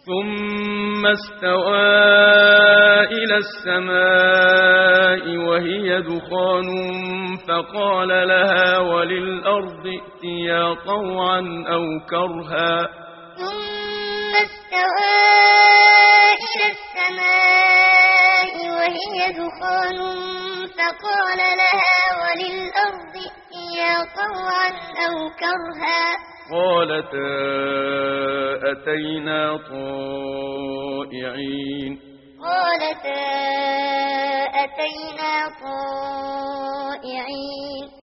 ثم استوى إلى السماء وهي دخان فقال لها وللأرض ائتيا طوعا أو كرها ثم استوى إلى السماء وهي دخان فقال لها وللأرض ائتيا طوعا أو كرها قالتا أتينا طائعين قالتا أتينا طائعين